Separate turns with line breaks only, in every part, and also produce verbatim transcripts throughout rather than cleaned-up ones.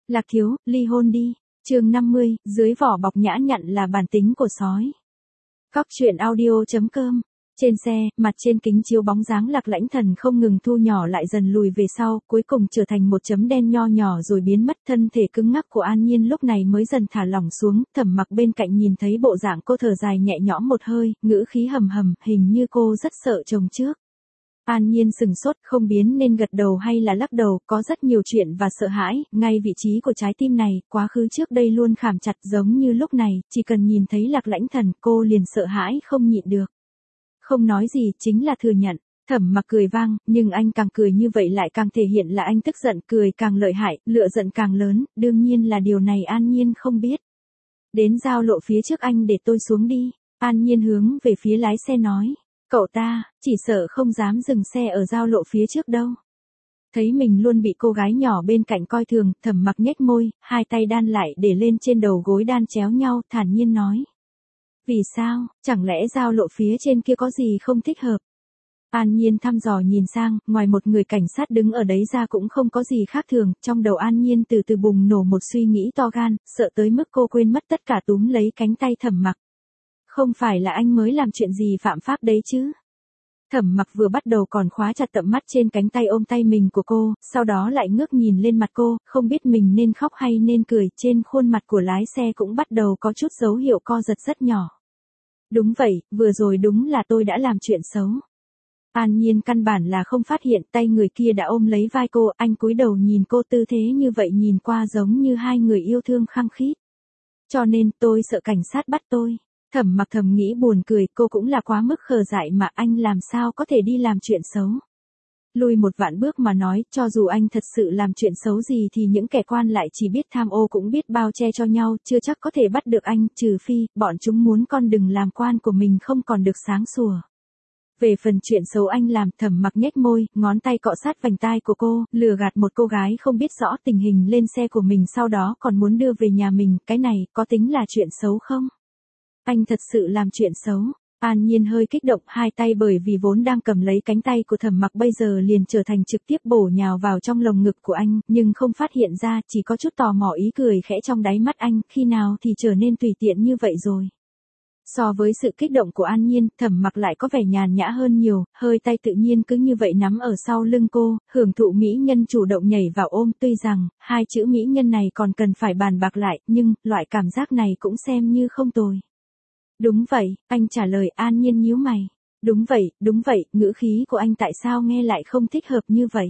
Lạc thiếu, ly hôn đi. Chương năm mươi, dưới vỏ bọc nhã nhặn là bản tính của sói. Cóc truyện audio chấm com. Trên xe, mặt trên kính chiếu bóng dáng Lạc Lãnh Thần không ngừng thu nhỏ lại dần lùi về sau, cuối cùng trở thành một chấm đen nho nhỏ rồi biến mất. Thân thể cứng ngắc của An Nhiên lúc này mới dần thả lỏng xuống. Thẩm Mặc bên cạnh nhìn thấy bộ dạng cô thở dài nhẹ nhõm một hơi, ngữ khí hầm hầm, hình như cô rất sợ chồng trước. An Nhiên sừng sốt, không biến nên gật đầu hay là lắc đầu, có rất nhiều chuyện và sợ hãi, ngay vị trí của trái tim này, quá khứ trước đây luôn khảm chặt giống như lúc này, chỉ cần nhìn thấy Lạc Lãnh Thần, cô liền sợ hãi không nhịn được. Không nói gì, chính là thừa nhận. Thẩm Mặc cười vang, nhưng anh càng cười như vậy lại càng thể hiện là anh tức giận, cười càng lợi hại, lửa giận càng lớn, đương nhiên là điều này An Nhiên không biết. Đến giao lộ phía trước anh để tôi xuống đi. An Nhiên hướng về phía lái xe nói. Cậu ta, chỉ sợ không dám dừng xe ở giao lộ phía trước đâu. Thấy mình luôn bị cô gái nhỏ bên cạnh coi thường, Thẩm Mặc nhếch môi, hai tay đan lại để lên trên đầu gối đan chéo nhau, thản nhiên nói. Vì sao, chẳng lẽ giao lộ phía trên kia có gì không thích hợp? An Nhiên thăm dò nhìn sang, ngoài một người cảnh sát đứng ở đấy ra cũng không có gì khác thường, trong đầu An Nhiên từ từ bùng nổ một suy nghĩ to gan, sợ tới mức cô quên mất tất cả túm lấy cánh tay Thẩm Mặc. Không phải là anh mới làm chuyện gì phạm pháp đấy chứ? Thẩm Mặc vừa bắt đầu còn khóa chặt tầm mắt trên cánh tay ôm tay mình của cô, sau đó lại ngước nhìn lên mặt cô, không biết mình nên khóc hay nên cười, trên khuôn mặt của lái xe cũng bắt đầu có chút dấu hiệu co giật rất nhỏ. Đúng vậy, vừa rồi đúng là tôi đã làm chuyện xấu. An Nhiên căn bản là không phát hiện tay người kia đã ôm lấy vai cô, anh cúi đầu nhìn cô tư thế như vậy nhìn qua giống như hai người yêu thương khăng khít. Cho nên tôi sợ cảnh sát bắt tôi. Thẩm Mặc thầm nghĩ buồn cười, cô cũng là quá mức khờ dại mà anh làm sao có thể đi làm chuyện xấu. Lùi một vạn bước mà nói, cho dù anh thật sự làm chuyện xấu gì thì những kẻ quan lại chỉ biết tham ô cũng biết bao che cho nhau, chưa chắc có thể bắt được anh, trừ phi, bọn chúng muốn con đừng làm quan của mình không còn được sáng sủa. Về phần chuyện xấu anh làm, Thẩm Mặc nhếch môi, ngón tay cọ sát vành tai của cô, lừa gạt một cô gái không biết rõ tình hình lên xe của mình sau đó còn muốn đưa về nhà mình, cái này, có tính là chuyện xấu không? Anh thật sự làm chuyện xấu. An Nhiên hơi kích động, hai tay bởi vì vốn đang cầm lấy cánh tay của Thẩm Mặc bây giờ liền trở thành trực tiếp bổ nhào vào trong lồng ngực của anh, nhưng không phát hiện ra, chỉ có chút tò mò ý cười khẽ trong đáy mắt anh, khi nào thì trở nên tùy tiện như vậy rồi. So với sự kích động của An Nhiên, Thẩm Mặc lại có vẻ nhàn nhã hơn nhiều, hơi tay tự nhiên cứ như vậy nắm ở sau lưng cô, hưởng thụ mỹ nhân chủ động nhảy vào ôm, tuy rằng, hai chữ mỹ nhân này còn cần phải bàn bạc lại, nhưng, loại cảm giác này cũng xem như không tồi. Đúng vậy, anh trả lời. An Nhiên nhíu mày. Đúng vậy, đúng vậy, ngữ khí của anh tại sao nghe lại không thích hợp như vậy?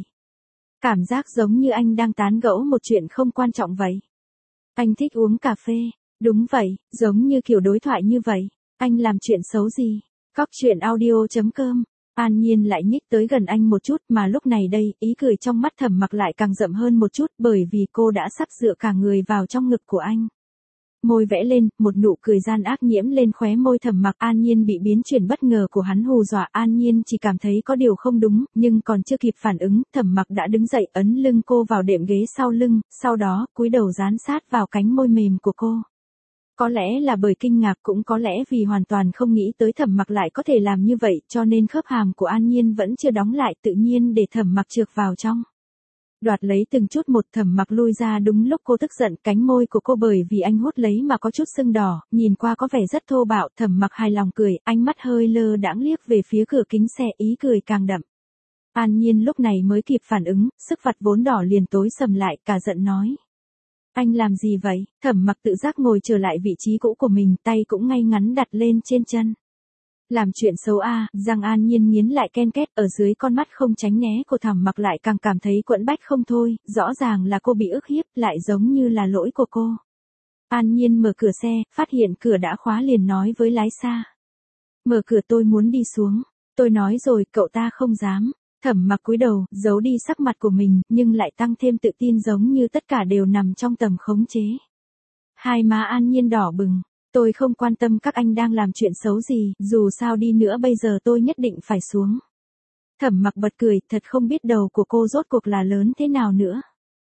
Cảm giác giống như anh đang tán gẫu một chuyện không quan trọng vậy. Anh thích uống cà phê. Đúng vậy, giống như kiểu đối thoại như vậy. Anh làm chuyện xấu gì? Cóc truyện audio chấm com. An Nhiên lại nhích tới gần anh một chút mà lúc này đây, ý cười trong mắt Thẩm Mặc lại càng rậm hơn một chút bởi vì cô đã sắp dựa cả người vào trong ngực của anh. Môi vẽ lên, một nụ cười gian ác nhiễm lên khóe môi Thẩm Mặc. An Nhiên bị biến chuyển bất ngờ của hắn hù dọa, An Nhiên chỉ cảm thấy có điều không đúng, nhưng còn chưa kịp phản ứng, Thẩm Mặc đã đứng dậy ấn lưng cô vào đệm ghế sau lưng, sau đó, cúi đầu dán sát vào cánh môi mềm của cô. Có lẽ là bởi kinh ngạc cũng có lẽ vì hoàn toàn không nghĩ tới Thẩm Mặc lại có thể làm như vậy, cho nên khớp hàm của An Nhiên vẫn chưa đóng lại, tự nhiên để Thẩm Mặc trượt vào trong. Đoạt lấy từng chút một, Thẩm Mặc lui ra đúng lúc cô tức giận, cánh môi của cô bởi vì anh hút lấy mà có chút sưng đỏ, nhìn qua có vẻ rất thô bạo. Thẩm Mặc hài lòng cười, ánh mắt hơi lơ đãng liếc về phía cửa kính xe, ý cười càng đậm. An Nhiên lúc này mới kịp phản ứng, sức vặt vốn đỏ liền tối sầm lại, cả giận nói. Anh làm gì vậy? Thẩm Mặc tự giác ngồi trở lại vị trí cũ của mình, tay cũng ngay ngắn đặt lên trên chân. Làm chuyện xấu a, răng An Nhiên nghiến lại ken két, ở dưới con mắt không tránh né của Thẩm Mặc lại càng cảm thấy quẫn bách không thôi, rõ ràng là cô bị ức hiếp, lại giống như là lỗi của cô. An Nhiên mở cửa xe, phát hiện cửa đã khóa liền nói với lái xa. Mở cửa, tôi muốn đi xuống. Tôi nói rồi, cậu ta không dám. Thẩm Mặc cúi đầu, giấu đi sắc mặt của mình, nhưng lại tăng thêm tự tin giống như tất cả đều nằm trong tầm khống chế. Hai má An Nhiên đỏ bừng. Tôi không quan tâm các anh đang làm chuyện xấu gì, dù sao đi nữa bây giờ tôi nhất định phải xuống. Thẩm Mặc bật cười, thật không biết đầu của cô rốt cuộc là lớn thế nào nữa.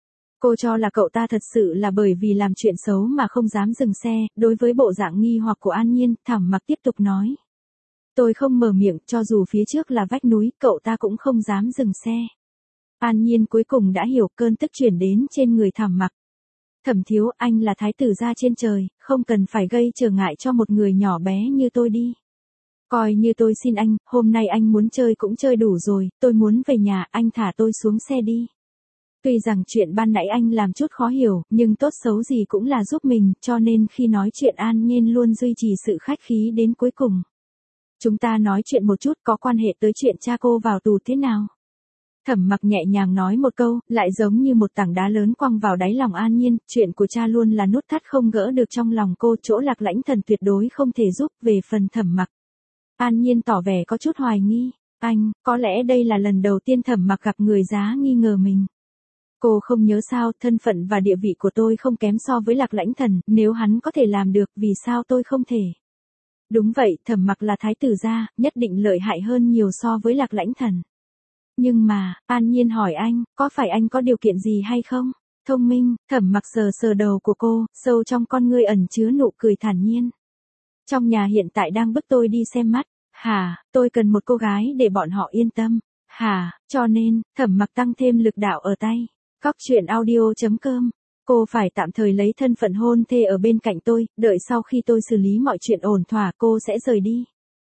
Cô cho là cậu ta thật sự là bởi vì làm chuyện xấu mà không dám dừng xe, đối với bộ dạng nghi hoặc của An Nhiên, Thẩm Mặc tiếp tục nói. Tôi không mở miệng, cho dù phía trước là vách núi, cậu ta cũng không dám dừng xe. An Nhiên cuối cùng đã hiểu, cơn tức chuyển đến trên người Thẩm Mặc. Thẩm thiếu, anh là thái tử gia trên trời, không cần phải gây trở ngại cho một người nhỏ bé như tôi đi. Coi như tôi xin anh, hôm nay anh muốn chơi cũng chơi đủ rồi, tôi muốn về nhà, anh thả tôi xuống xe đi. Tuy rằng chuyện ban nãy anh làm chút khó hiểu, nhưng tốt xấu gì cũng là giúp mình, cho nên khi nói chuyện An Nhiên luôn duy trì sự khách khí đến cuối cùng. Chúng ta nói chuyện một chút, có quan hệ tới chuyện cha cô vào tù thế nào? Thẩm Mặc nhẹ nhàng nói một câu, lại giống như một tảng đá lớn quăng vào đáy lòng An Nhiên, chuyện của cha luôn là nút thắt không gỡ được trong lòng cô, chỗ Lạc Lãnh Thần tuyệt đối không thể giúp. Về phần Thẩm Mặc, An Nhiên tỏ vẻ có chút hoài nghi, anh, có lẽ đây là lần đầu tiên Thẩm Mặc gặp người giá nghi ngờ mình. Cô không nhớ sao, thân phận và địa vị của tôi không kém so với Lạc Lãnh Thần, nếu hắn có thể làm được, vì sao tôi không thể? Đúng vậy, Thẩm Mặc là thái tử gia, nhất định lợi hại hơn nhiều so với Lạc Lãnh Thần. Nhưng mà, An Nhiên hỏi anh, có phải anh có điều kiện gì hay không? Thông minh, Thẩm Mặc sờ sờ đầu của cô, sâu trong con ngươi ẩn chứa nụ cười thản nhiên. Trong nhà hiện tại đang bức tôi đi xem mắt. Hả, tôi cần một cô gái để bọn họ yên tâm. Hả, cho nên, Thẩm Mặc tăng thêm lực đạo ở tay. Cóc truyện audio chấm com. Cô phải tạm thời lấy thân phận hôn thê ở bên cạnh tôi, đợi sau khi tôi xử lý mọi chuyện ổn thỏa cô sẽ rời đi.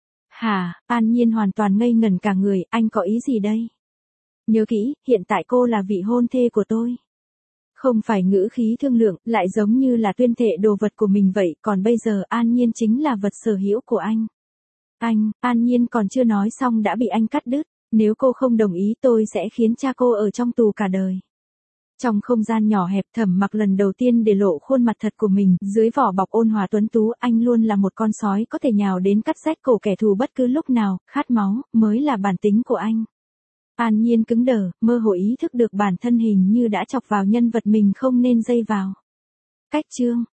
Hả, An Nhiên hoàn toàn ngây ngẩn cả người, anh có ý gì đây? Nhớ kỹ, hiện tại cô là vị hôn thê của tôi. Không phải ngữ khí thương lượng, lại giống như là tuyên thệ đồ vật của mình vậy, còn bây giờ An Nhiên chính là vật sở hữu của anh. Anh, An Nhiên còn chưa nói xong đã bị anh cắt đứt, nếu cô không đồng ý tôi sẽ khiến cha cô ở trong tù cả đời. Trong không gian nhỏ hẹp, Thẩm Mặc lần đầu tiên để lộ khuôn mặt thật của mình, dưới vỏ bọc ôn hòa tuấn tú, anh luôn là một con sói có thể nhào đến cắt rách cổ kẻ thù bất cứ lúc nào, khát máu, mới là bản tính của anh. An Nhiên cứng đờ, mơ hồ ý thức được bản thân hình như đã chọc vào nhân vật mình không nên dây vào. Cách chương